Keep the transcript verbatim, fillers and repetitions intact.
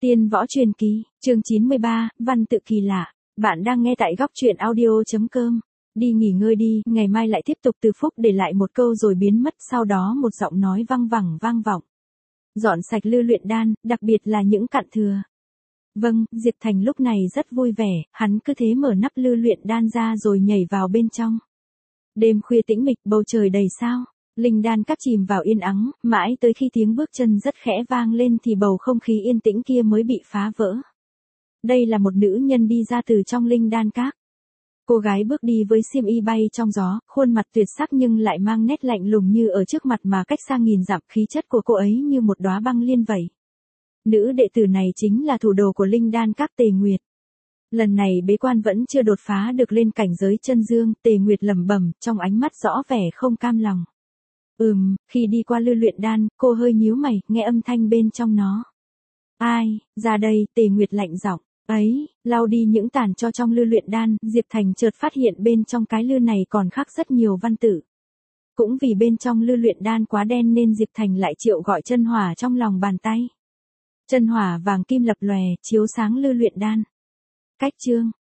Tiên võ truyền kỳ, chương chín mươi ba, văn tự kỳ lạ. Bạn đang nghe tại góc truyện audio chấm com. Đi nghỉ ngơi đi, ngày mai lại tiếp tục. Từ Phúc để lại một câu rồi biến mất, sau đó một giọng nói văng vẳng vang vọng. Dọn sạch lư luyện đan, đặc biệt là những cặn thừa. Vâng, Diệp Thành lúc này rất vui vẻ, hắn cứ thế mở nắp lư luyện đan ra rồi nhảy vào bên trong. Đêm khuya tĩnh mịch, bầu trời đầy sao. Linh đan các chìm vào yên ắng, mãi tới khi tiếng bước chân rất khẽ vang lên thì bầu không khí yên tĩnh kia mới bị phá vỡ. Đây là một nữ nhân đi ra từ trong linh đan các. Cô gái bước đi với xiêm y bay trong gió, khuôn mặt tuyệt sắc nhưng lại mang nét lạnh lùng như ở trước mặt mà cách xa nghìn dặm, khí chất của cô ấy như một đóa băng liên vậy. Nữ đệ tử này chính là thủ đồ của linh đan các Tề Nguyệt. Lần này bế quan vẫn chưa đột phá được lên cảnh giới chân dương, Tề Nguyệt lẩm bẩm, trong ánh mắt rõ vẻ không cam lòng. Ừm, khi đi qua lư luyện đan, cô hơi nhíu mày, nghe âm thanh bên trong nó. Ai, ra đây, Tề Nguyệt lạnh giọng. Ấy, lau đi những tàn tro trong lư luyện đan, Diệp Thành chợt phát hiện bên trong cái lư này còn khắc rất nhiều văn tự. Cũng vì bên trong lư luyện đan quá đen nên Diệp Thành lại triệu gọi chân hỏa trong lòng bàn tay. Chân hỏa vàng kim lập lòe, chiếu sáng lư luyện đan. Cách chương,